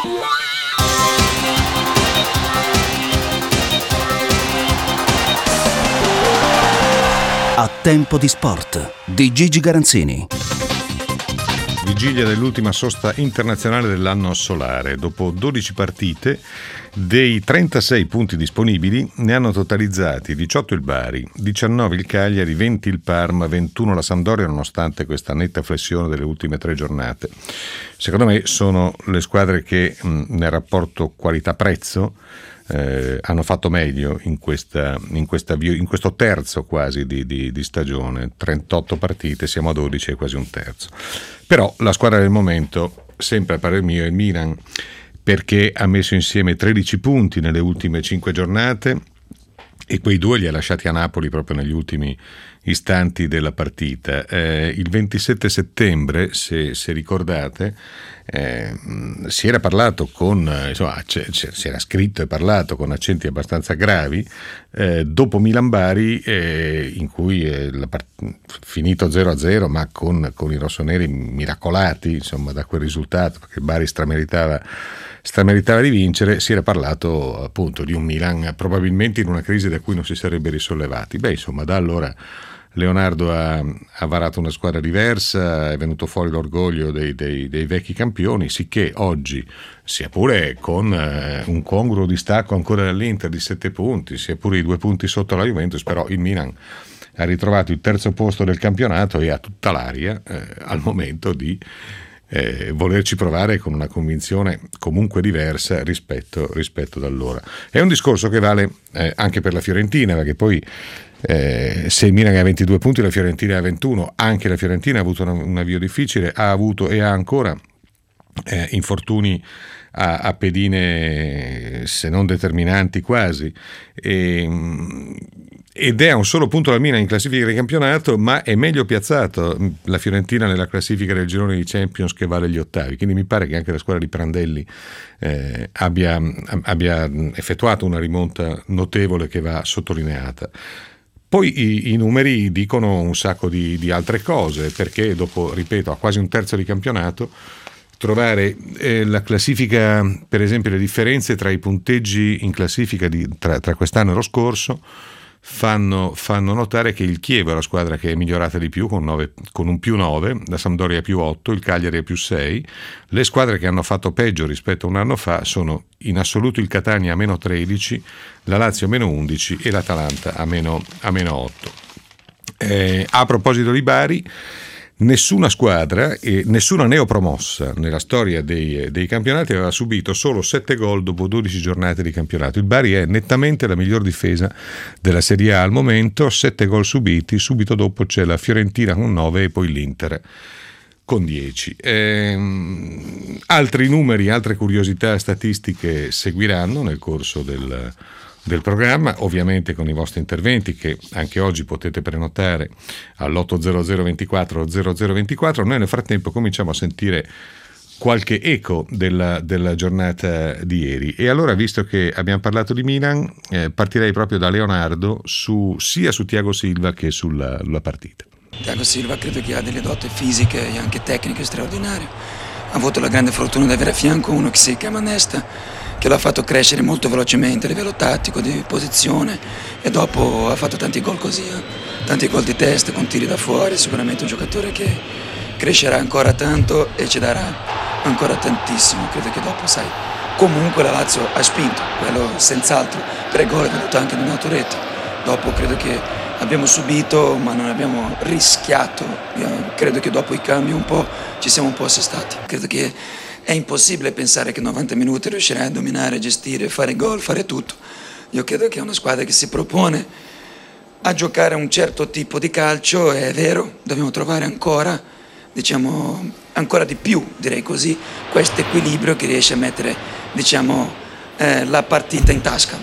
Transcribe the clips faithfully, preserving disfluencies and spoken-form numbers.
A Tempo di Sport di Gigi Garanzini. Vigilia dell'ultima sosta internazionale dell'anno solare. Dopo dodici partite, dei trentasei punti disponibili ne hanno totalizzati diciotto il Bari, diciannove il Cagliari, venti il Parma, ventuno la Sampdoria, nonostante questa netta flessione delle ultime tre giornate. Secondo me sono le squadre che mh, nel rapporto qualità-prezzo Eh, hanno fatto meglio in, questa, in, questa, in questo terzo quasi di, di, di stagione. Trentotto partite, siamo a dodici, è quasi un terzo. Però la squadra del momento, sempre a parer mio, è il Milan, perché ha messo insieme tredici punti nelle ultime cinque giornate e quei due li ha lasciati a Napoli proprio negli ultimi istanti della partita. Eh, il ventisette settembre, se, se ricordate, eh, si era parlato con, insomma, c- c- si era scritto e parlato con accenti abbastanza gravi eh, dopo Milan-Bari, eh, in cui è la part- finito zero a zero, ma con, con i rossoneri miracolati, insomma, da quel risultato, perché Bari strameritava strameritava di vincere. Si era parlato appunto di un Milan probabilmente in una crisi da cui non si sarebbe risollevati. Beh, insomma, da allora Leonardo ha, ha varato una squadra diversa, è venuto fuori l'orgoglio dei, dei, dei vecchi campioni, sicché oggi, sia pure con eh, un congruo distacco ancora dall'Inter di sette punti, sia pure i due punti sotto la Juventus, però il Milan ha ritrovato il terzo posto del campionato e ha tutta l'aria eh, al momento di Eh, volerci provare con una convinzione comunque diversa rispetto, rispetto da allora. È un discorso che vale eh, anche per la Fiorentina, perché poi eh, se il Milan ha ventidue punti, la Fiorentina ha ventuno. Anche la Fiorentina ha avuto una, un avvio difficile, ha avuto e ha ancora eh, infortuni a, a pedine, se non determinanti quasi, e, ed è a un solo punto la Milan in classifica di campionato, ma è meglio piazzato la Fiorentina nella classifica del girone di Champions, che vale gli ottavi. Quindi mi pare che anche la squadra di Prandelli eh, abbia, abbia effettuato una rimonta notevole che va sottolineata. Poi i, i numeri dicono un sacco di, di altre cose, perché dopo, ripeto, a quasi un terzo di campionato, trovare eh, la classifica, per esempio le differenze tra i punteggi in classifica di, tra, tra quest'anno e lo scorso, fanno, fanno notare che il Chievo è la squadra che è migliorata di più, con, nove, con un più nove, la Sampdoria più otto, il Cagliari è più sei. Le squadre che hanno fatto peggio rispetto a un anno fa sono in assoluto il Catania a meno tredici, la Lazio a meno undici e l'Atalanta a meno, a meno otto. Eh, a proposito di Bari, nessuna squadra e nessuna neopromossa nella storia dei, dei campionati aveva subito solo sette gol dopo dodici giornate di campionato. Il Bari è nettamente la miglior difesa della Serie A al momento, sette gol subiti. Subito dopo c'è la Fiorentina con nove e poi l'Inter con dieci. Ehm, altri numeri, altre curiosità statistiche seguiranno nel corso del del programma, ovviamente con i vostri interventi, che anche oggi potete prenotare all'otto zero zero ventiquattro zero zero ventiquattro. Noi nel frattempo cominciamo a sentire qualche eco della, della giornata di ieri, e allora, visto che abbiamo parlato di Milan, eh, partirei proprio da Leonardo su, sia su Thiago Silva che sulla la partita. Thiago Silva credo che ha delle doti fisiche e anche tecniche straordinarie. Ha avuto la grande fortuna di avere a fianco uno che si chiama Nesta, che l'ha fatto crescere molto velocemente a livello tattico, di posizione, e dopo ha fatto tanti gol così, eh? tanti gol di testa con tiri da fuori. Sicuramente un giocatore che crescerà ancora tanto e ci darà ancora tantissimo. Credo che dopo, sai, comunque la Lazio ha spinto, quello senz'altro, per gol è venuto anche in un'autorete. Dopo credo che abbiamo subito ma non abbiamo rischiato. Io credo che dopo i cambi un po' ci siamo un po' assestati. Credo che è impossibile pensare che novanta minuti riuscirai a dominare, gestire, fare gol, fare tutto. Io credo che è una squadra che si propone a giocare un certo tipo di calcio, è vero, dobbiamo trovare ancora, diciamo, ancora di più, direi così, questo equilibrio che riesce a mettere, diciamo, eh, la partita in tasca.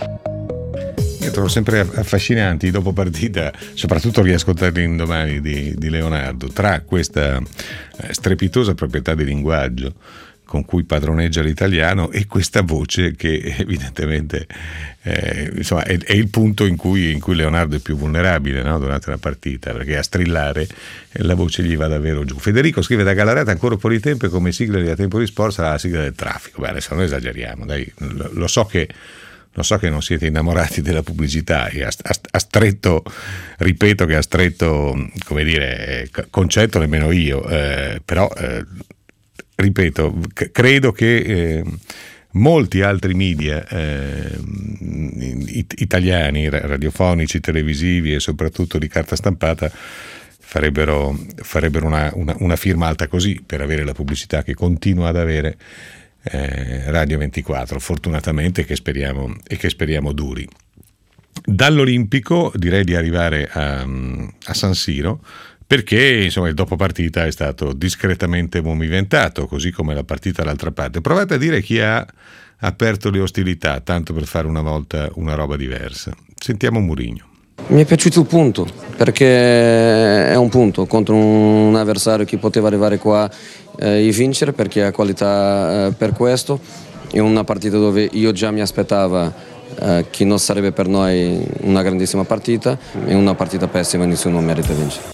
Io trovo sempre affascinanti dopo partita, soprattutto riascoltarli indomani di, di Leonardo, tra questa strepitosa proprietà di linguaggio con cui padroneggia l'italiano, e questa voce che evidentemente eh, insomma, è, è il punto in cui, in cui Leonardo è più vulnerabile, no? Durante la partita, perché a strillare la voce gli va davvero giù. Federico scrive da Galareta: ancora un po' di tempo e come sigla di A Tempo di Sport sarà la sigla del traffico. Beh, adesso non esageriamo, dai, lo, lo so che Lo so che non siete innamorati della pubblicità, e ha, ha, ha stretto, ripeto che ha stretto, come dire, concetto nemmeno io, eh, però eh, ripeto, c- credo che eh, molti altri media eh, it- italiani, radiofonici, televisivi e soprattutto di carta stampata farebbero, farebbero una, una, una firma alta così per avere la pubblicità che continua ad avere Eh, Radio ventiquattro, fortunatamente, che speriamo, e che speriamo duri. Dall'Olimpico direi di arrivare a, a San Siro, perché insomma il dopo partita è stato discretamente movimentato, così come la partita dall'altra parte. Provate a dire chi ha aperto le ostilità, tanto per fare una volta una roba diversa. Sentiamo Mourinho. Mi è piaciuto il punto, perché è un punto contro un avversario che poteva arrivare qua eh, e vincere, perché ha qualità eh, per questo. È una partita dove io già mi aspettavo eh, che non sarebbe per noi una grandissima partita, è una partita pessima e nessuno merita vincere.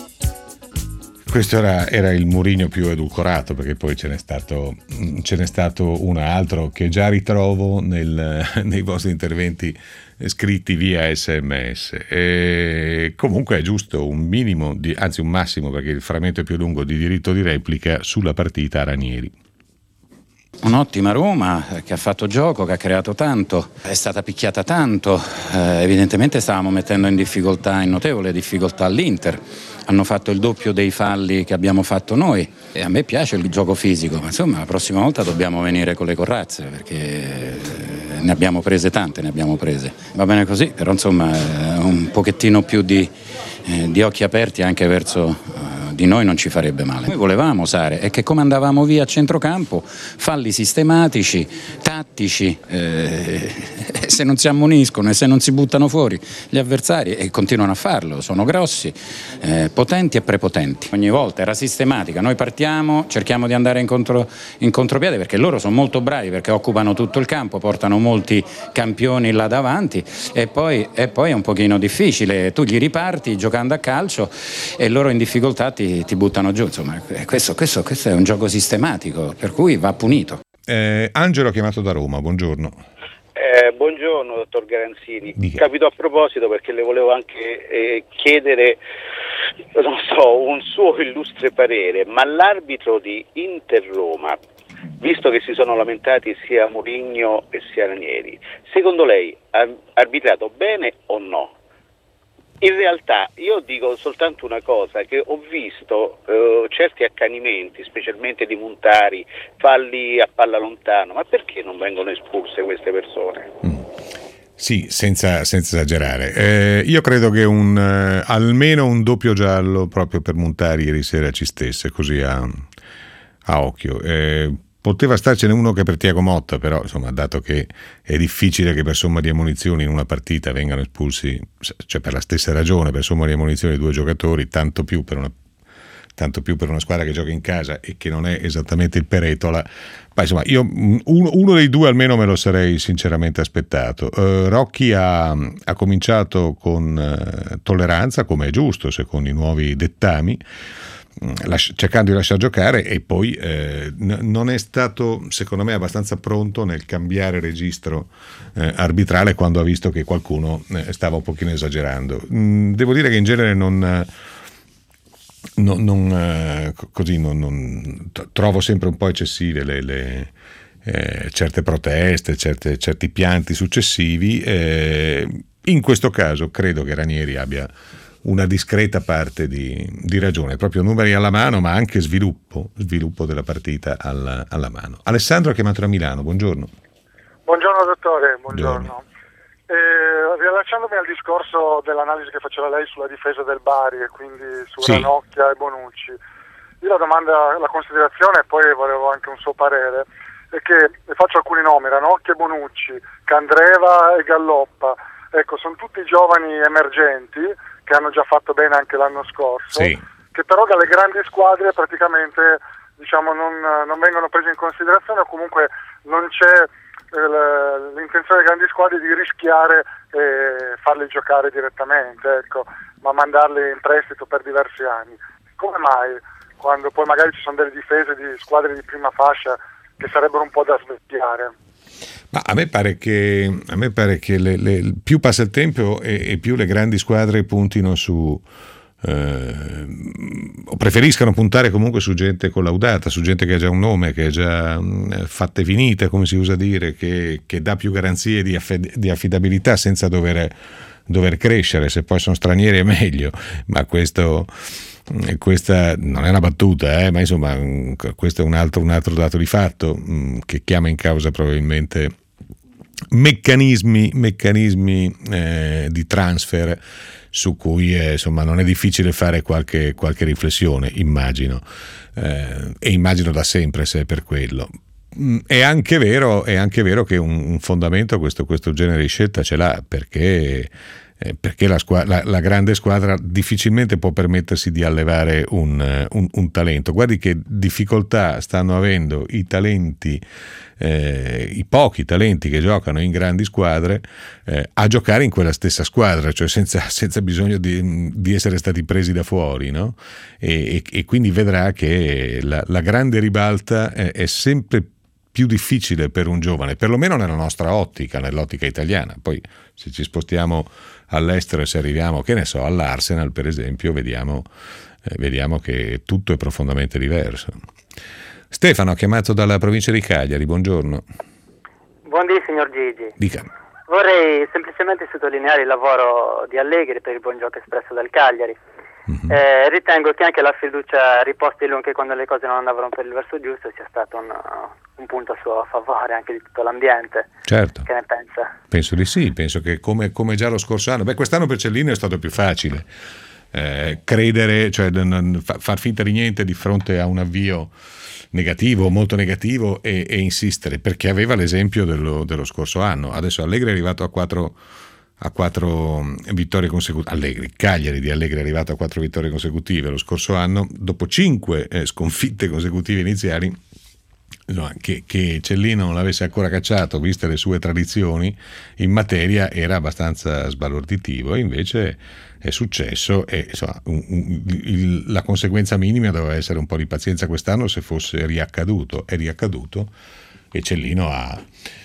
Questo era, era il Mourinho più edulcorato, perché poi ce n'è stato, ce n'è stato un altro che già ritrovo nel, nei vostri interventi scritti via sms. E comunque è giusto un minimo, di, anzi un massimo, perché il frammento è più lungo, di diritto di replica sulla partita a Ranieri. Un'ottima Roma che ha fatto gioco, che ha creato tanto, è stata picchiata tanto, eh, evidentemente stavamo mettendo in difficoltà, in notevole difficoltà l'Inter. Hanno fatto il doppio dei falli che abbiamo fatto noi, e a me piace il gioco fisico, ma insomma la prossima volta dobbiamo venire con le corazze, perché ne abbiamo prese tante, ne abbiamo prese. Va bene così, però insomma un pochettino più di, eh, di occhi aperti anche verso eh, di noi non ci farebbe male. Noi volevamo usare, è che come andavamo via a centrocampo, falli sistematici, tattici, eh, se non si ammoniscono e se non si buttano fuori gli avversari, e continuano a farlo, sono grossi, eh, potenti e prepotenti. Ogni volta era sistematica, noi partiamo, cerchiamo di andare in, contro, in contropiede, perché loro sono molto bravi, perché occupano tutto il campo, portano molti campioni là davanti, e poi, e poi è un pochino difficile, tu gli riparti giocando a calcio e loro in difficoltà ti ti buttano giù, insomma questo, questo, questo è un gioco sistematico, per cui va punito. eh, Angelo ha chiamato da Roma, buongiorno. Eh, buongiorno dottor Garanzini. Dica. Capito a proposito, perché le volevo anche eh, chiedere, non so, un suo illustre parere, ma l'arbitro di Inter-Roma, visto che si sono lamentati sia Mourinho e sia Ranieri, secondo lei ha arbitrato bene o no? In realtà io dico soltanto una cosa, che ho visto eh, certi accanimenti, specialmente di Montari, falli a palla lontano, ma perché non vengono espulse queste persone? Mm. Sì, senza, senza esagerare. Eh, io credo che un eh, almeno un doppio giallo proprio per Montari ieri sera ci stesse, così a, a occhio. Eh, Poteva starcene uno che per Thiago Motta, però insomma, dato che è difficile che per somma di ammonizioni in una partita vengano espulsi, cioè per la stessa ragione, per somma di ammonizioni due giocatori, tanto più per una, tanto più per una squadra che gioca in casa e che non è esattamente il Peretola, ma insomma io uno, uno dei due almeno me lo sarei sinceramente aspettato. Uh, Rocchi ha, ha cominciato con uh, tolleranza, come è giusto secondo i nuovi dettami, cercando di lasciar giocare, e poi eh, n- non è stato secondo me abbastanza pronto nel cambiare registro eh, arbitrale quando ha visto che qualcuno eh, stava un pochino esagerando. Mm, devo dire che in genere non, non, non eh, così non, non trovo sempre un po' eccessive le, le eh, certe proteste, certe, certi pianti successivi. Eh, in questo caso credo che Ranieri abbia una discreta parte di, di ragione, proprio numeri alla mano, ma anche sviluppo, sviluppo della partita alla, alla mano. Alessandro ha chiamato da Milano, buongiorno. Buongiorno dottore, buongiorno. buongiorno. Eh, riallacciandomi al discorso dell'analisi che faceva lei sulla difesa del Bari e quindi su sì. Ranocchia e Bonucci, io la domanda, la considerazione, e poi volevo anche un suo parere, è che le faccio alcuni nomi: Ranocchia e Bonucci, Candreva e Galloppa, ecco, sono tutti giovani emergenti che hanno già fatto bene anche l'anno scorso, sì. che però dalle grandi squadre praticamente diciamo, non, non vengono presi in considerazione, o comunque non c'è eh, l'intenzione delle grandi squadre di rischiare e farli giocare direttamente, ecco, ma mandarli in prestito per diversi anni. Come mai, quando poi magari ci sono delle difese di squadre di prima fascia che sarebbero un po' da svecchiare? Ma a me pare che, a me pare che le, le, più passa il tempo e, e più le grandi squadre puntino su eh, o preferiscano puntare comunque su gente collaudata, su gente che ha già un nome, che è già mh, fatta e finita, come si usa dire, che, che dà più garanzie di, aff- di affidabilità senza dover, dover crescere. Se poi sono stranieri è meglio, ma questo questa non è una battuta, eh, ma insomma questo è un altro, un altro dato di fatto mh, che chiama in causa probabilmente meccanismi, meccanismi eh, di transfer su cui eh, insomma non è difficile fare qualche, qualche riflessione, immagino, eh, e immagino da sempre, se è per quello. È anche vero, è anche vero che un, un fondamento questo, questo genere di scelta ce l'ha, perché Eh, perché la, squadra, la, la grande squadra difficilmente può permettersi di allevare un, un, un talento. Guardi che difficoltà stanno avendo i talenti, eh, i pochi talenti che giocano in grandi squadre eh, a giocare in quella stessa squadra, cioè senza, senza bisogno di, di essere stati presi da fuori, no? E, e, e quindi vedrà che la, la grande ribalta è, è sempre più difficile per un giovane, perlomeno nella nostra ottica, nell'ottica italiana. Poi se ci spostiamo all'estero e se arriviamo, che ne so, all'Arsenal per esempio, vediamo, eh, vediamo che tutto è profondamente diverso. Stefano ha chiamato dalla provincia di Cagliari, buongiorno. Buondì signor Gigi. Dica. Vorrei semplicemente sottolineare il lavoro di Allegri per il buon gioco espresso dal Cagliari. Mm-hmm. Eh, ritengo che anche la fiducia riposta in lui anche quando le cose non andavano per il verso giusto sia stato un, un punto a suo favore anche di tutto l'ambiente. Certo. Che ne pensa? Penso di sì, penso che come, come già lo scorso anno, beh quest'anno per Cellino è stato più facile eh, credere, cioè non, fa, far finta di niente di fronte a un avvio negativo, molto negativo e, e insistere, perché aveva l'esempio dello, dello scorso anno. Adesso Allegri è arrivato a quattro a quattro vittorie consecutive. Allegri, Cagliari di Allegri è arrivato a quattro vittorie consecutive lo scorso anno, dopo cinque eh, sconfitte consecutive iniziali. No, che, che Cellino non l'avesse ancora cacciato, viste le sue tradizioni in materia, era abbastanza sbalorditivo, e invece è successo e insomma, un, un, il, la conseguenza minima doveva essere un po' di pazienza quest'anno se fosse riaccaduto. È riaccaduto e Cellino ha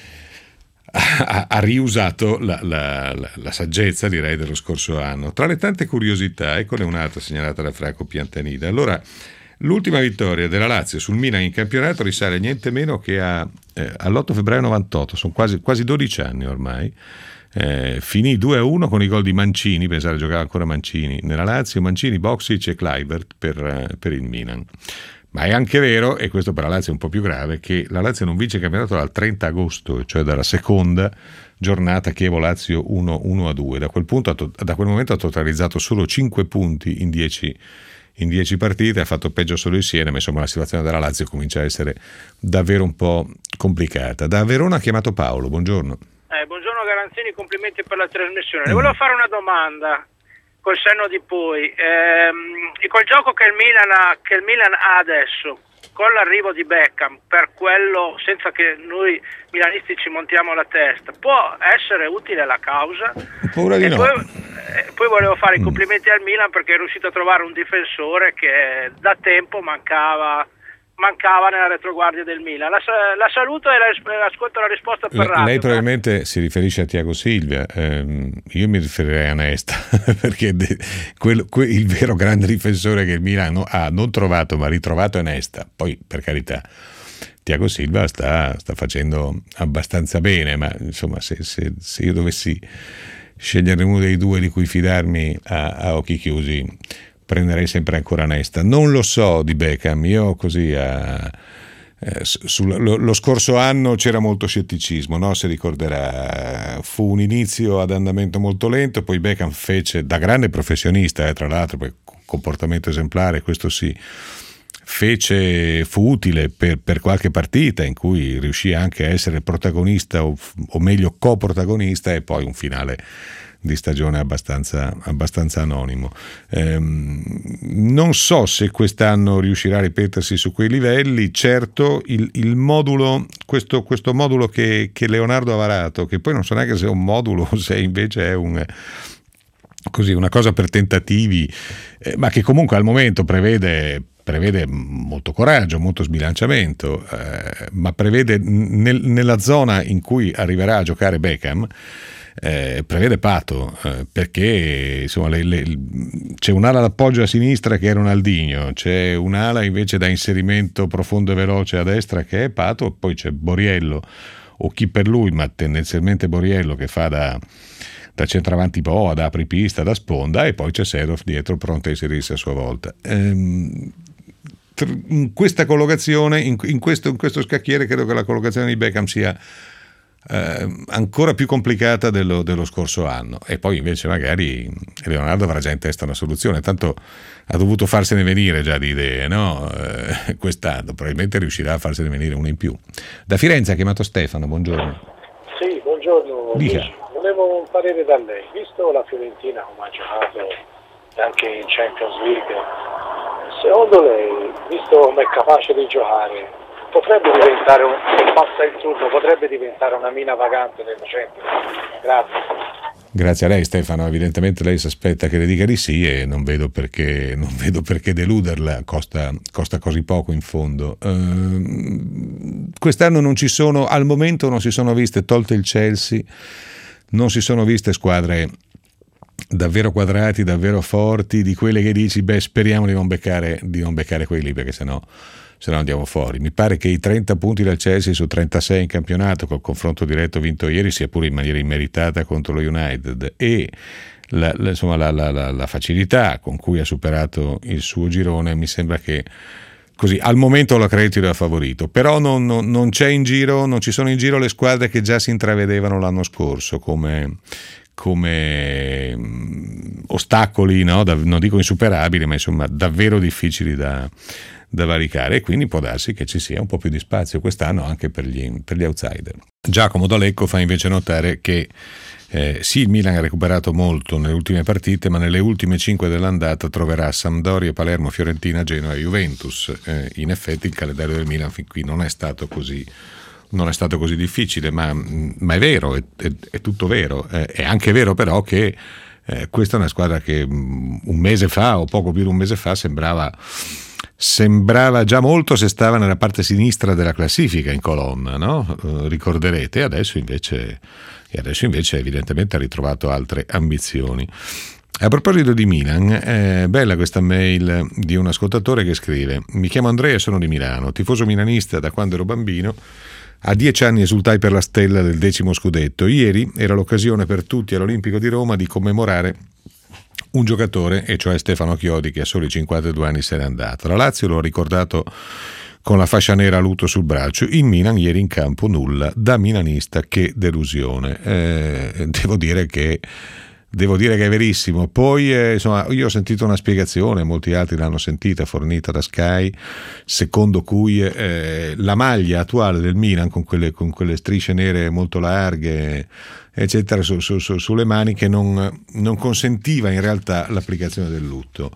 Ha, ha riusato la, la, la, la saggezza, direi, dello scorso anno. Tra le tante curiosità, eccone un'altra segnalata da Franco Piantanida. Allora, l'ultima vittoria della Lazio sul Milan in campionato risale niente meno che a, eh, all'otto febbraio novantotto, sono quasi, quasi dodici anni ormai. Eh, finì due a uno con i gol di Mancini, pensare giocava ancora Mancini nella Lazio, Mancini, Boksic e Kluivert per, per il Milan. Ma è anche vero, e questo per la Lazio è un po' più grave, che la Lazio non vince il campionato dal trenta agosto, cioè dalla seconda giornata Chievo-Lazio uno a due. Da quel punto, da quel momento ha totalizzato solo cinque punti in dieci, in dieci partite, ha fatto peggio solo il Siena, ma insomma la situazione della Lazio comincia a essere davvero un po' complicata. Da Verona ha chiamato Paolo, buongiorno. Eh, buongiorno Garanzini, complimenti per la trasmissione. Le volevo fare una domanda. Col senno di poi, ehm, col gioco che il Milan ha, che il Milan ha adesso, con l'arrivo di Beckham, per quello, senza che noi milanisti ci montiamo la testa, può essere utile alla causa? Paura di e no. Poi, eh, poi volevo fare i complimenti al Milan perché è riuscito a trovare un difensore che da tempo mancava mancava nella retroguardia del Milan. La, la saluto e la, ascolto la risposta per radio. Lei probabilmente si riferisce a Thiago Silva, eh, io mi riferirei a Nesta perché de, quel, quel, il vero grande difensore che il Milan ha non trovato ma ritrovato è Nesta. Poi per carità Thiago Silva sta, sta facendo abbastanza bene, ma insomma se, se, se io dovessi scegliere uno dei due di cui fidarmi a, a occhi chiusi prenderei sempre ancora Nesta. Non lo so di Beckham, io così a, eh, sul, lo, lo scorso anno c'era molto scetticismo, no? Si ricorderà, fu un inizio ad andamento molto lento, poi Beckham fece, da grande professionista eh, tra l'altro, poi comportamento esemplare, questo sì, fece, fu utile per, per qualche partita in cui riuscì anche a essere protagonista o, o meglio coprotagonista, e poi un finale di stagione abbastanza, abbastanza anonimo. Ehm, non so se quest'anno riuscirà a ripetersi su quei livelli. Certo il, il modulo, questo, questo modulo che, che Leonardo ha varato, che poi non so neanche se è un modulo o se invece è un così una cosa per tentativi, eh, ma che comunque al momento prevede prevede molto coraggio, molto sbilanciamento, eh, ma prevede nel, nella zona in cui arriverà a giocare Beckham, eh, prevede Pato, eh, perché insomma le, le, c'è un'ala d'appoggio a sinistra che è Ronaldinho, c'è un'ala invece da inserimento profondo e veloce a destra che è Pato, poi c'è Borriello o chi per lui, ma tendenzialmente Borriello, che fa da da centravanti po', da apripista, da sponda, e poi c'è Seedorf dietro pronto a inserirsi a sua volta. Ehm, in questa collocazione, in, in, questo, in questo scacchiere, credo che la collocazione di Beckham sia eh, ancora più complicata dello, dello scorso anno, e poi invece magari Leonardo avrà già in testa una soluzione, tanto ha dovuto farsene venire già di idee, no? Eh, quest'anno probabilmente riuscirà a farsene venire una in più. Da Firenze ha chiamato Stefano, buongiorno. Sì, buongiorno. Dica. Volevo un parere da lei, visto la Fiorentina come ha giocato anche in Champions League, secondo lei, visto come è capace di giocare, potrebbe diventare, un, se passa il turno, potrebbe diventare una mina vagante nella Champions? Grazie. Grazie a lei Stefano, evidentemente lei si aspetta che le dica di sì e non vedo perché, non vedo perché deluderla, costa, costa così poco in fondo. Uh, quest'anno non ci sono, al momento non si sono viste, tolte il Chelsea, non si sono viste squadre davvero quadrati, davvero forti, di quelle che dici beh speriamo di non beccare, di non beccare quelli, perché sennò, sennò andiamo fuori. Mi pare che i trenta punti del Chelsea su trentasei in campionato, col confronto diretto vinto ieri, sia pure in maniera immeritata contro lo United, e la, la, insomma, la, la, la, la facilità con cui ha superato il suo girone, mi sembra che così al momento lo accredito da favorito, però non, non, non c'è in giro, non ci sono in giro le squadre che già si intravedevano l'anno scorso come, come mh, ostacoli, no? Da, non dico insuperabili, ma insomma davvero difficili da, da valicare, e quindi può darsi che ci sia un po' più di spazio quest'anno anche per gli, per gli outsider. Giacomo D'Alecco fa invece notare che Eh, sì, il Milan ha recuperato molto nelle ultime partite, ma nelle ultime cinque dell'andata troverà Sampdoria, Palermo, Fiorentina, Genoa e Juventus. Eh, in effetti il calendario del Milan fin qui non è stato così, non è stato così difficile, ma, ma è vero, è, è, è tutto vero. Eh, è anche vero però che eh, questa è una squadra che um, un mese fa o poco più di un mese fa sembrava sembrava già molto se stava nella parte sinistra della classifica in colonna, no? Eh, ricorderete, adesso invece e adesso invece evidentemente ha ritrovato altre ambizioni. A proposito di Milan, è bella questa mail di un ascoltatore che scrive: mi chiamo Andrea e sono di Milano, tifoso milanista da quando ero bambino, a dieci anni esultai per la stella del decimo scudetto. Ieri era l'occasione per tutti all'Olimpico di Roma di commemorare un giocatore, e cioè Stefano Chiodi, che a soli cinquantadue anni se n'è andato. La Lazio lo ha ricordato con la fascia nera a lutto sul braccio. Il Milan ieri in campo nulla, da milanista che delusione. Eh, devo dire che devo dire che è verissimo. Poi eh, insomma, io ho sentito una spiegazione, molti altri l'hanno sentita, fornita da Sky, secondo cui eh, la maglia attuale del Milan con quelle, con quelle strisce nere molto larghe eccetera su, su, su, sulle maniche non, non consentiva in realtà l'applicazione del lutto.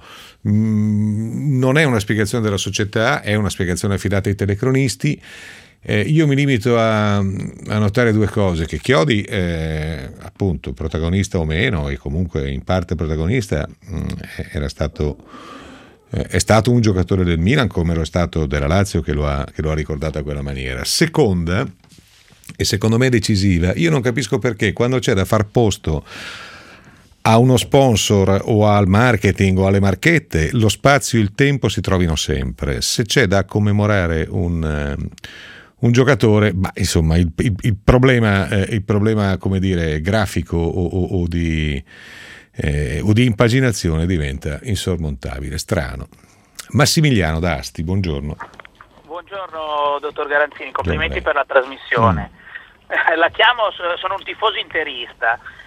Mm, non è una spiegazione della società, è una spiegazione affidata ai telecronisti. Eh, io mi limito a, a notare due cose: che Chiodi, eh, appunto, protagonista o meno, e comunque in parte protagonista, mh, era stato eh, è stato un giocatore del Milan, come lo è stato della Lazio, che lo ha, che lo ha ricordato a quella maniera. Seconda, e secondo me decisiva, io non capisco perché quando c'è da far posto a uno sponsor o al marketing o alle marchette, lo spazio e il tempo si trovino sempre. Se c'è da commemorare un un giocatore, ma insomma il, il, il problema eh, il problema come dire grafico o, o, o di eh, o di impaginazione diventa insormontabile. Strano. Massimiliano da Asti, buongiorno. Buongiorno dottor Garanzini, complimenti per la trasmissione. Mm. La chiamo, sono un tifoso interista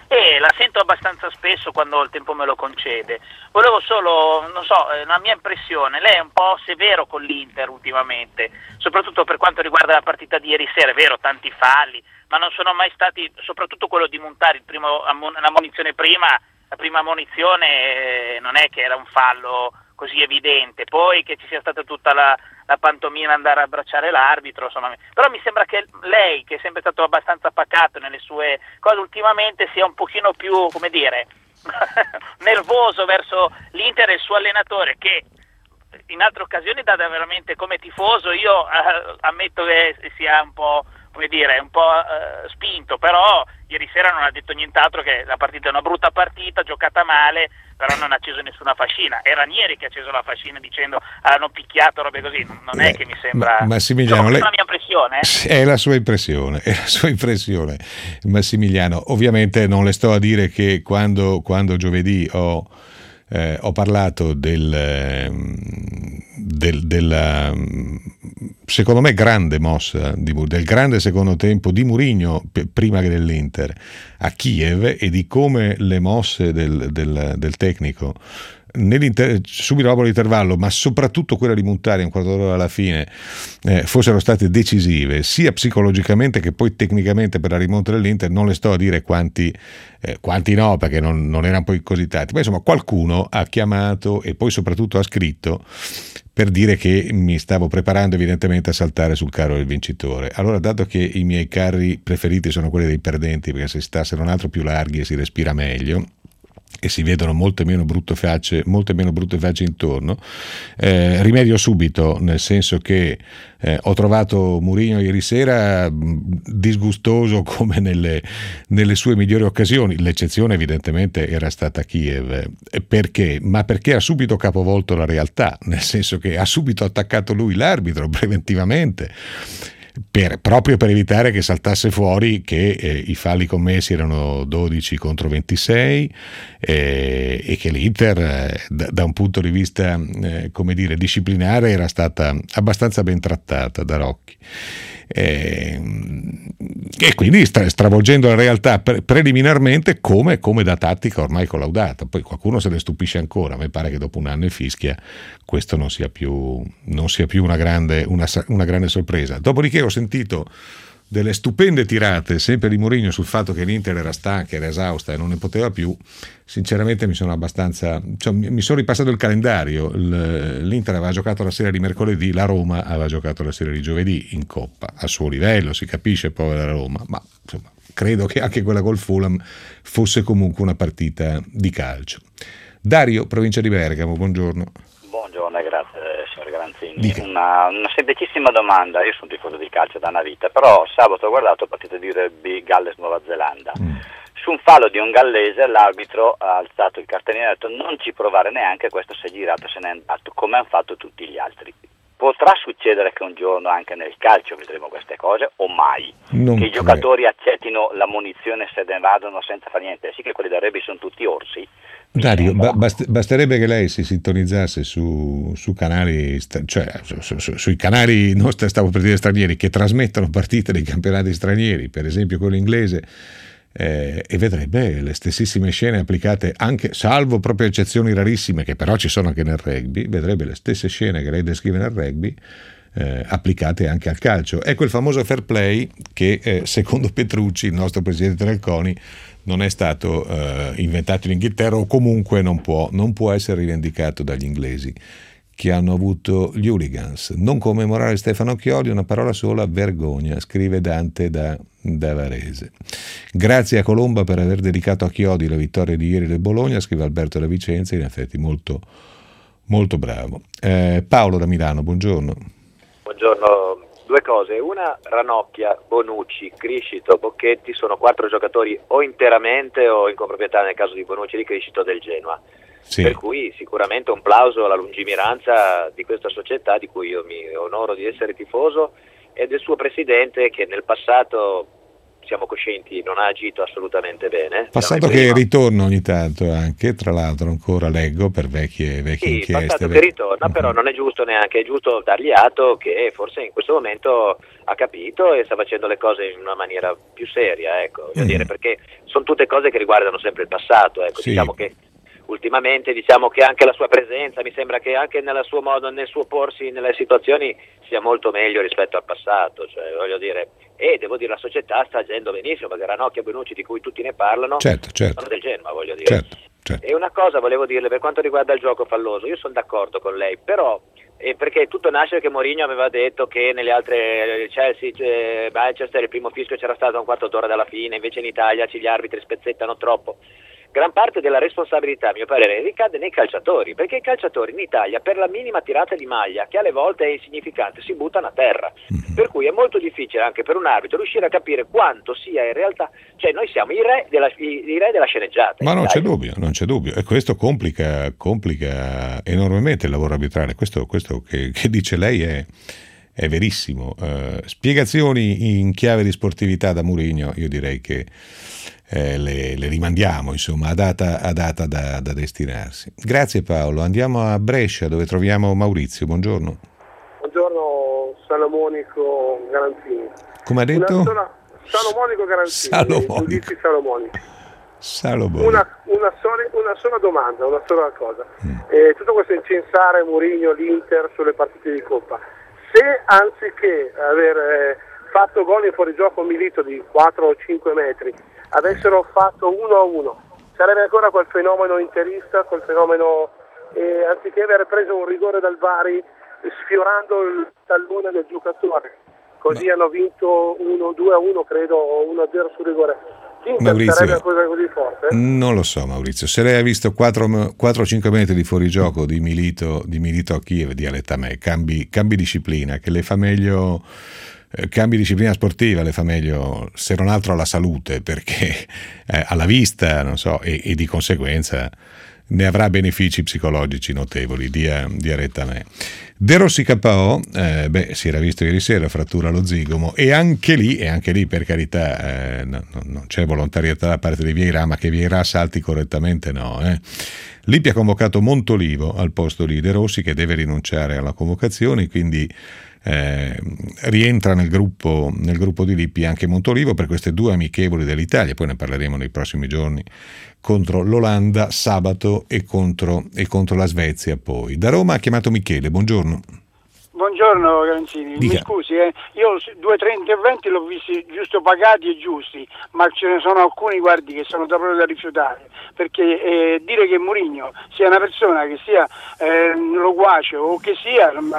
e la sento abbastanza spesso quando il tempo me lo concede. Volevo solo, non so, la mia impressione, lei è un po' severo con l'Inter ultimamente, soprattutto per quanto riguarda la partita di ieri sera. È vero, tanti falli, ma non sono mai stati, soprattutto quello di Montari, il primo, la munizione prima, la prima munizione non è che era un fallo così evidente, poi che ci sia stata tutta la, la pantomima andare a abbracciare l'arbitro, insomma. Però mi sembra che lei, che è sempre stato abbastanza pacato nelle sue cose, ultimamente sia un pochino più, come dire, nervoso verso l'Inter e il suo allenatore, che in altre occasioni dà veramente, come tifoso, io eh, ammetto che sia un po', come dire, un po' eh, spinto, però ieri sera non ha detto nient'altro che la partita è una brutta partita, giocata male, però non ha acceso nessuna fascina. È Ranieri che ha acceso la fascina dicendo hanno picchiato, robe così. Non è che mi sembra. Ma, Massimiliano, lei... è la mia impressione. Eh? È la sua impressione, è la sua impressione, Massimiliano. Ovviamente non le sto a dire che quando, quando giovedì ho, eh, ho parlato del, del, della, secondo me, grande mossa, di, del grande secondo tempo di Mourinho prima che dell'Inter a Kiev, e di come le mosse del, del, del tecnico subito dopo l'intervallo, ma soprattutto quella di Montari un quarto d'ora alla fine, eh, fossero state decisive sia psicologicamente che poi tecnicamente per la rimonta dell'Inter. Non le sto a dire quanti, eh, quanti no, perché non, non erano poi così tanti, ma insomma qualcuno ha chiamato e poi soprattutto ha scritto per dire che mi stavo preparando evidentemente a saltare sul carro del vincitore. Allora, dato che i miei carri preferiti sono quelli dei perdenti, perché si sta se non altro più larghi e si respira meglio e si vedono molte meno brutte facce, molte meno brutte facce intorno, eh, rimedio subito, nel senso che eh, ho trovato Mourinho ieri sera disgustoso come nelle, nelle sue migliori occasioni. L'eccezione evidentemente era stata Kiev. Perché? Ma perché ha subito capovolto la realtà, nel senso che ha subito attaccato lui l'arbitro preventivamente, Per, proprio per evitare che saltasse fuori che eh, i falli commessi erano dodici contro ventisei eh, e che l'Inter eh, da, da un punto di vista eh, come dire disciplinare era stata abbastanza ben trattata da Rocchi. E, e quindi stra, stravolgendo la realtà pre, preliminarmente come, come da tattica ormai collaudata. Poi qualcuno se ne stupisce ancora. A me pare che dopo un anno e fischia questo non sia più, non sia più una grande, una, una grande sorpresa. Dopodiché ho sentito delle stupende tirate sempre di Mourinho sul fatto che l'Inter era stanca, era esausta e non ne poteva più. Sinceramente mi sono abbastanza, cioè, mi sono ripassato il calendario. L'Inter aveva giocato la sera di mercoledì, la Roma aveva giocato la sera di giovedì in Coppa, a suo livello, si capisce, povera Roma, ma insomma credo che anche quella col Fulham fosse comunque una partita di calcio. Dario, provincia di Bergamo, buongiorno. Buongiorno e grazie signor Garanzini. Una, una semplicissima domanda. Io sono tifoso di calcio da una vita, però sabato ho guardato la partita di rugby Galles-Nuova Zelanda. Mm. Su un fallo di un gallese l'arbitro ha alzato il cartellino e ha detto non ci provare neanche, questo si è girato e se n'è andato, come hanno fatto tutti gli altri. Potrà succedere che un giorno anche nel calcio vedremo queste cose o mai? Non che i credo. Giocatori accettino la munizione se ne vadano senza fare niente? Sì che quelli del rugby sono tutti orsi. Dario, ba- bast- basterebbe che lei si sintonizzasse su, su canali, sta- cioè su, su, su, sui canali, non stavo per dire stranieri, che trasmettono partite dei campionati stranieri, per esempio quello inglese, eh, e vedrebbe le stessissime scene applicate anche, salvo proprio eccezioni rarissime che però ci sono anche nel rugby, vedrebbe le stesse scene che lei descrive nel rugby eh, applicate anche al calcio. Ecco il famoso fair play che eh, secondo Petrucci, il nostro presidente del CONI, non è stato eh, inventato in Inghilterra, o comunque non può, non può essere rivendicato dagli inglesi che hanno avuto gli hooligans. Non commemorare Stefano Chiodi, una parola sola, vergogna, scrive Dante da, da Varese. Grazie a Colomba per aver dedicato a Chiodi la vittoria di ieri del Bologna, scrive Alberto da Vicenza, in effetti molto, molto bravo. Eh, Paolo da Milano, buongiorno. Buongiorno. Due cose, una, Ranocchia, Bonucci, Criscito, Bocchetti sono quattro giocatori o interamente o in comproprietà nel caso di Bonucci, di Criscito del Genoa, sì. Per cui sicuramente un plauso alla lungimiranza di questa società di cui io mi onoro di essere tifoso e del suo presidente che nel passato siamo coscienti, non ha agito assolutamente bene. Passato che ritorna ogni tanto anche, tra l'altro ancora leggo per vecchie, vecchie sì, inchieste. Passato che ritorna, però non è giusto neanche, è giusto dargli atto che forse in questo momento ha capito e sta facendo le cose in una maniera più seria, ecco, voglio mm. dire, perché sono tutte cose che riguardano sempre il passato, ecco, sì. Diciamo che ultimamente diciamo che anche la sua presenza, mi sembra che anche nel suo modo, nel suo porsi nelle situazioni sia molto meglio rispetto al passato, cioè voglio dire, e devo dire la società sta agendo benissimo, perché Ranocchia e Bonucci di cui tutti ne parlano certo, certo. sono del Genoa, voglio dire. Certo, certo. E una cosa volevo dirle per quanto riguarda il gioco falloso, io sono d'accordo con lei, però eh, perché tutto nasce che Mourinho aveva detto che nelle altre Chelsea, eh, Manchester il primo fischio c'era stato a un quarto d'ora dalla fine, invece in Italia gli arbitri spezzettano troppo. Gran parte della responsabilità, a mio parere, ricade nei calciatori, perché i calciatori in Italia per la minima tirata di maglia, che alle volte è insignificante, si buttano a terra, mm-hmm. per cui è molto difficile anche per un arbitro riuscire a capire quanto sia in realtà, cioè noi siamo i re della, i, i re della sceneggiata. Ma non c'è dubbio, non c'è dubbio, e questo complica, complica enormemente il lavoro arbitrale, questo, questo che, che dice lei è, è verissimo. Uh, spiegazioni in chiave di sportività da Mourinho, io direi che Eh, le, le rimandiamo insomma a data, a data da, da destinarsi. Grazie Paolo, andiamo a Brescia dove troviamo Maurizio, buongiorno. Buongiorno Salomonico Garanzini. Come ha detto? Sola, Salomonico Garanzini, Salomonico. Salomonico. Salomonico. Una, una, sola, una sola domanda, una sola cosa. Mm. Eh, tutto questo incensare Mourinho, l'Inter sulle partite di Coppa, se anziché aver eh, fatto gol in fuorigioco Milito di quattro o cinque metri avessero fatto uno a uno, sarebbe ancora quel fenomeno interista, quel fenomeno, eh, anziché aver preso un rigore dal Bari sfiorando il tallone del giocatore, così no. Hanno vinto uno due a uno credo, o uno a zero sul rigore. Maurizio, sarebbe ancora così forte? Non lo so Maurizio, se lei ha visto quattro o cinque metri di fuorigioco di Milito, di Milito a Kiev, dialetta a me, cambi, cambi disciplina, che le fa meglio... cambi disciplina sportiva, le fa meglio se non altro alla salute, perché eh, alla vista non so e, e di conseguenza ne avrà benefici psicologici notevoli, dia, dia retta a me. De Rossi K O, eh, beh, si era visto ieri sera, frattura allo zigomo, e anche lì, e anche lì per carità eh, no, no, non c'è volontarietà da parte di Vieira, ma che Vieira salti correttamente no. Eh. Lippi ha convocato Montolivo al posto di De Rossi, che deve rinunciare alla convocazione, quindi Eh, rientra nel gruppo, nel gruppo di Lippi anche Montolivo per queste due amichevoli dell'Italia, poi ne parleremo nei prossimi giorni, contro l'Olanda sabato e contro, e contro la Svezia poi. Da Roma ha chiamato Michele, buongiorno. Buongiorno Garanzini, Dica. Mi scusi, eh, io due o tre interventi l'ho visti giusto pagati e giusti, ma ce ne sono alcuni, guardi, che sono da proprio da rifiutare, perché eh, dire che Mourinho sia una persona che sia eh, loquace o che sia, non,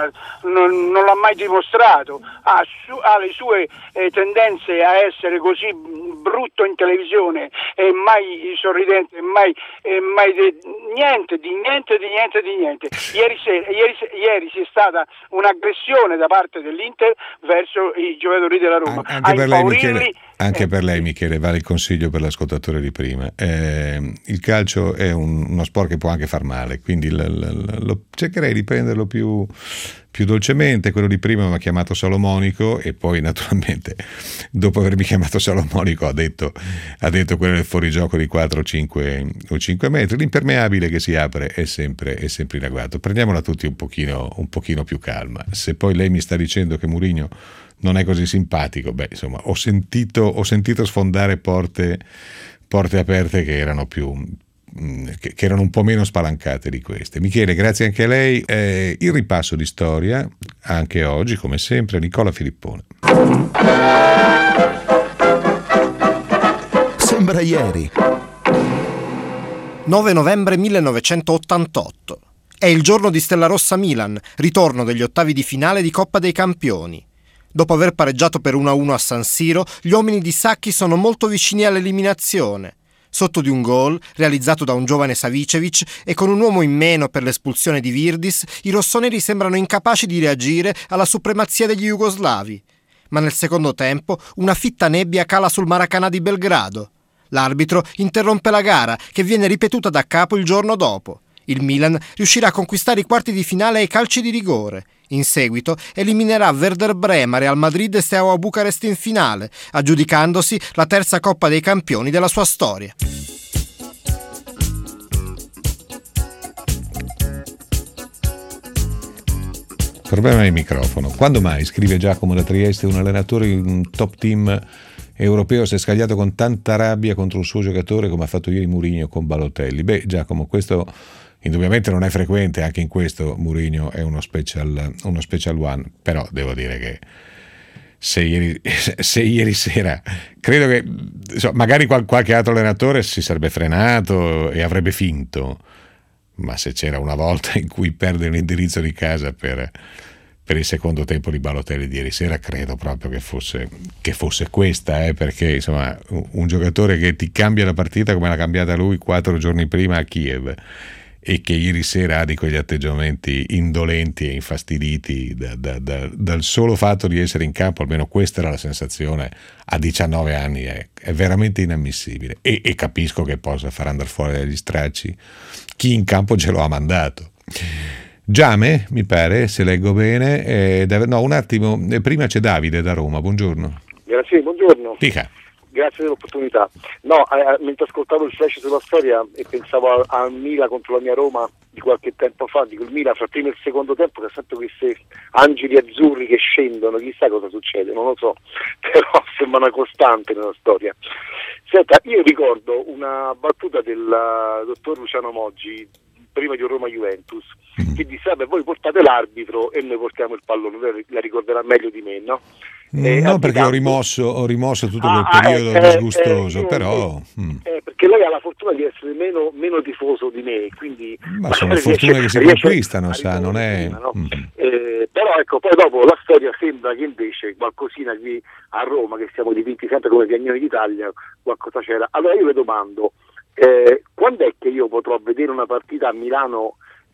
non l'ha mai dimostrato, ha, su, ha le sue eh, tendenze a essere così brutto in televisione e mai sorridente, e mai, e mai de, niente, di niente, di niente, di niente. Ieri, sera, ieri, ieri si è stata una aggressione da parte dell'Inter verso i giocatori della Roma. An- anche, per lei, Michele, anche per lei Michele vale il consiglio per l'ascoltatore di prima, eh, il calcio è un, uno sport che può anche far male, quindi l, l, lo, cercherei di prenderlo più, più dolcemente. Quello di prima mi ha chiamato Salomonico e poi naturalmente dopo avermi chiamato Salomonico ha detto, ha detto quello del fuorigioco di quattro o cinque metri. L'impermeabile che si apre è sempre, è sempre in agguato. Prendiamola tutti un pochino, un pochino più calma. Se poi lei mi sta dicendo che Mourinho non è così simpatico, beh insomma ho sentito, ho sentito sfondare porte, porte aperte che erano più che, che erano un po' meno spalancate di queste. Michele, grazie anche a lei. Eh, il ripasso di storia anche oggi come sempre Nicola Filippone. Sembra ieri. nove novembre millenovecentottantotto. È il giorno di Stella Rossa Milan, ritorno degli ottavi di finale di Coppa dei Campioni. Dopo aver pareggiato per uno a uno a San Siro, gli uomini di Sacchi sono molto vicini all'eliminazione. Sotto di un gol, realizzato da un giovane Savicevic, e con un uomo in meno per l'espulsione di Virdis, i rossoneri sembrano incapaci di reagire alla supremazia degli jugoslavi. Ma nel secondo tempo, una fitta nebbia cala sul Maracanã di Belgrado. L'arbitro interrompe la gara, che viene ripetuta da capo il giorno dopo. Il Milan riuscirà a conquistare i quarti di finale ai calci di rigore. In seguito eliminerà Werder Brema, Real Madrid e Steaua Bucarest in finale, aggiudicandosi la terza Coppa dei Campioni della sua storia. Problema del microfono. Quando mai, scrive Giacomo da Trieste, un allenatore di un top team europeo si è scagliato con tanta rabbia contro un suo giocatore come ha fatto ieri Mourinho con Balotelli? Beh, Giacomo, questo indubbiamente non è frequente, anche in questo Mourinho è uno special, uno special one, però devo dire che se ieri, se ieri sera credo che insomma, magari qualche altro allenatore si sarebbe frenato e avrebbe finto, ma se c'era una volta in cui perde l'indirizzo di casa per, per il secondo tempo di Balotelli di ieri sera, credo proprio che fosse, che fosse questa, eh, perché insomma un giocatore che ti cambia la partita come l'ha cambiata lui quattro giorni prima a Kiev e che ieri sera ha di quegli atteggiamenti indolenti e infastiditi da, da, da, dal solo fatto di essere in campo, almeno questa era la sensazione, a diciannove anni è, è veramente inammissibile, e, e capisco che possa far andare fuori dagli stracci chi in campo ce lo ha mandato. Giame, mi pare, se leggo bene, eh, no, un attimo, prima c'è Davide da Roma, buongiorno. Grazie, buongiorno. Dica. Grazie dell'opportunità. No, eh, mentre ascoltavo il flash sulla storia e pensavo al Milan contro la mia Roma di qualche tempo fa, dico il Milan fra il primo e il secondo tempo, che ha sempre questi angeli azzurri che scendono, chissà cosa succede, non lo so, però sembra una costante nella storia. Senta, io ricordo una battuta del uh, dottor Luciano Moggi prima di Roma Juventus, che disse: vabbè, voi portate l'arbitro e noi portiamo il pallone, lei la ricorderà meglio di me, no? Eh, no, perché ho rimosso, ho rimosso tutto quel ah, periodo eh, disgustoso, eh, però... Eh, mm. eh, perché lei ha la fortuna di essere meno, meno tifoso di me, quindi... Ma sono fortune che si conquistano, sa, non è... Prima, no? mm. eh, però ecco, poi dopo la storia sembra che invece qualcosina qui a Roma, che siamo dipinti sempre come piagnoni d'Italia, qualcosa c'era. Allora io le domando, eh, quando è che io potrò vedere una partita a Milano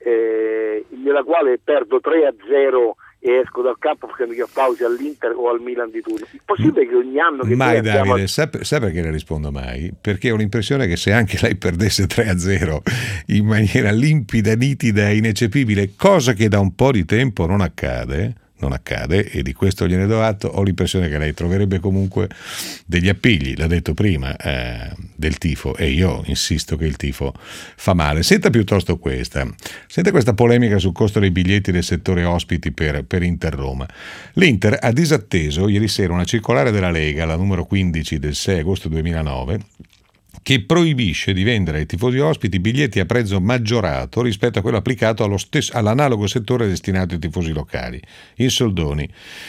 eh, nella quale perdo tre a zero e esco dal campo perché mi applausi all'Inter o al Milan di turno? È possibile che ogni anno che mai Davide, a... sa, sa perché le rispondo mai? Perché ho l'impressione che se anche lei perdesse tre a zero in maniera limpida, nitida e ineccepibile, cosa che da un po' di tempo non accade, non accade, e di questo gliene do atto, ho l'impressione che lei troverebbe comunque degli appigli, l'ha detto prima, eh, del tifo, e io insisto che il tifo fa male. Senta piuttosto questa, senta questa polemica sul costo dei biglietti del settore ospiti per, per Inter-Roma. L'Inter ha disatteso ieri sera una circolare della Lega, la numero quindici del sei agosto duemilanove, che proibisce di vendere ai tifosi ospiti biglietti a prezzo maggiorato rispetto a quello applicato allo stesso, all'analogo settore destinato ai tifosi locali, in soldoni.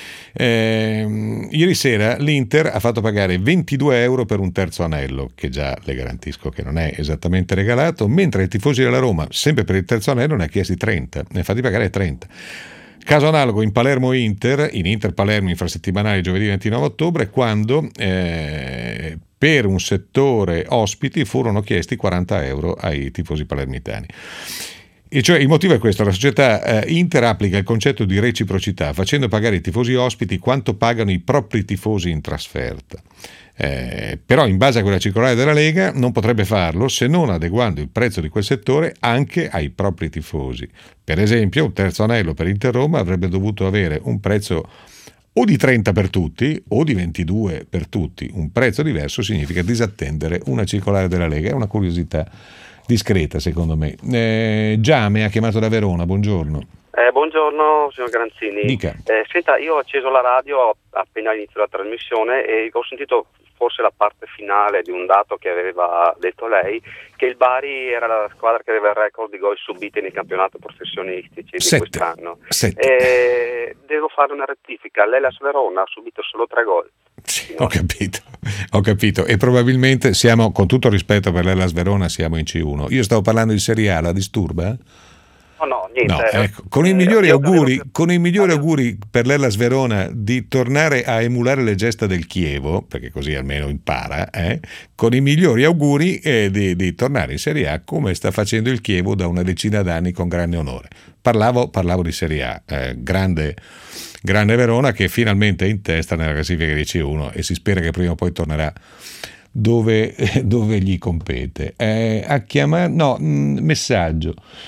Eh, ieri sera l'Inter ha fatto pagare ventidue euro per un terzo anello, che già le garantisco che non è esattamente regalato, mentre ai tifosi della Roma, sempre per il terzo anello, ne ha chiesti trenta, ne ha fatti pagare trenta. Caso analogo in Palermo-Inter, in Inter-Palermo infrasettimanale giovedì ventinove ottobre, quando eh, per un settore ospiti furono chiesti quaranta euro ai tifosi palermitani. E cioè il motivo è questo: la società eh, Inter applica il concetto di reciprocità facendo pagare ai tifosi ospiti quanto pagano i propri tifosi in trasferta. Eh, però in base a quella circolare della Lega non potrebbe farlo se non adeguando il prezzo di quel settore anche ai propri tifosi. Per esempio, un terzo anello per Inter Roma avrebbe dovuto avere un prezzo o di trenta per tutti o di ventidue per tutti. Un prezzo diverso significa disattendere una circolare della Lega. È una curiosità discreta, secondo me. Eh, Giame ha chiamato da Verona, buongiorno. Eh, buongiorno signor Granzini. Dica. Eh, senta, io ho acceso la radio appena all'inizio della trasmissione e ho sentito forse la parte finale di un dato che aveva detto lei, che il Bari era la squadra che aveva il record di gol subiti nei campionati professionistici Sette. di quest'anno. Sette. E devo fare una rettifica, l'Hellas Verona ha subito solo tre gol. Sì, ho capito, ho capito, e probabilmente siamo, con tutto rispetto per l'Hellas Verona, siamo in C uno. Io stavo parlando di Serie A, la disturba? No, no, niente. No, ecco, con i eh, migliori auguri, avevo... con i migliori auguri per l'Hellas Verona di tornare a emulare le gesta del Chievo, perché così almeno impara, eh? Con i migliori auguri eh, di, di tornare in Serie A come sta facendo il Chievo da una decina d'anni con grande onore. Parlavo, parlavo di Serie A, eh, grande, grande Verona che finalmente è in testa nella classifica di C uno e si spera che prima o poi tornerà dove, dove gli compete. Eh, a chiamare, no, mh, messaggio.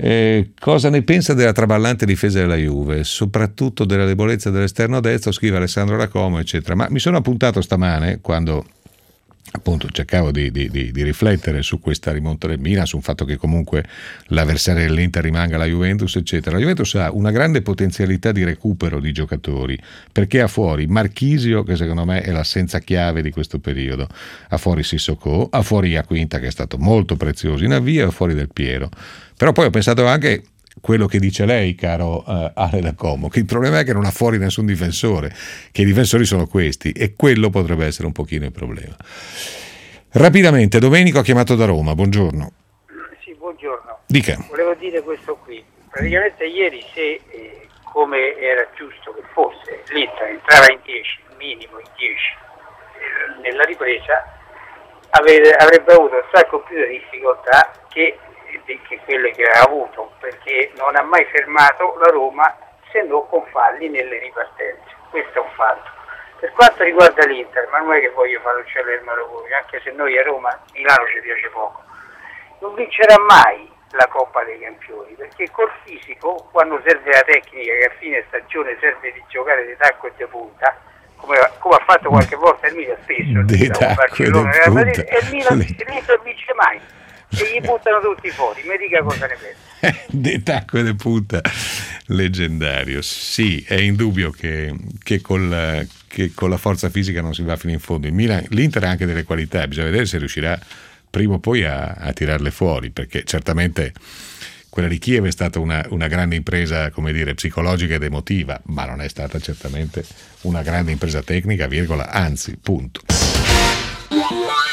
Eh, cosa ne pensa della traballante difesa della Juve, soprattutto della debolezza dell'esterno destro? Scrive Alessandro Racomo, eccetera. Ma mi sono appuntato stamane, quando appunto cercavo di, di, di, di riflettere su questa rimonta del Milan, sul fatto che comunque l'avversario dell'Inter rimanga la Juventus, eccetera. La Juventus ha una grande potenzialità di recupero di giocatori, perché ha fuori Marchisio, che secondo me è l'assenza chiave di questo periodo, ha fuori Sissoko, ha fuori Iaquinta, che è stato molto prezioso in avvio, e fuori Del Piero. Però poi ho pensato anche quello che dice lei, caro uh, Ale da Como, che il problema è che non ha fuori nessun difensore, che i difensori sono questi, e quello potrebbe essere un pochino il problema. Rapidamente, Domenico ha chiamato da Roma, buongiorno. Sì, buongiorno. Dica. Volevo dire questo qui, praticamente ieri, se eh, come era giusto che fosse, l'Inter entrava in dieci, minimo in dieci, eh, nella ripresa, avete, avrebbe avuto un sacco più di difficoltà che che quelle che ha avuto, perché non ha mai fermato la Roma se non con falli nelle ripartenze. Questo è un fatto. Per quanto riguarda l'Inter, ma non è che voglio fare uccello del malaugurio, anche se noi a Roma, Milano ci piace poco, non vincerà mai la Coppa dei Campioni, perché col fisico, quando serve la tecnica, che a fine stagione serve di giocare di tacco e di punta, come, come ha fatto qualche volta il Milan spesso, di tacco e di punta, e il Milan non vince mai. E gli buttano tutti fuori, mi dica cosa ne pensa. De tacco e de punta, leggendario. Sì, è indubbio che, che, col, che con la forza fisica non si va fino in fondo. Il Milan, l'Inter ha anche delle qualità, bisogna vedere se riuscirà prima o poi a, a tirarle fuori, perché certamente quella di Kiev è stata una, una grande impresa, come dire, psicologica ed emotiva, ma non è stata certamente una grande impresa tecnica, virgola, anzi, punto.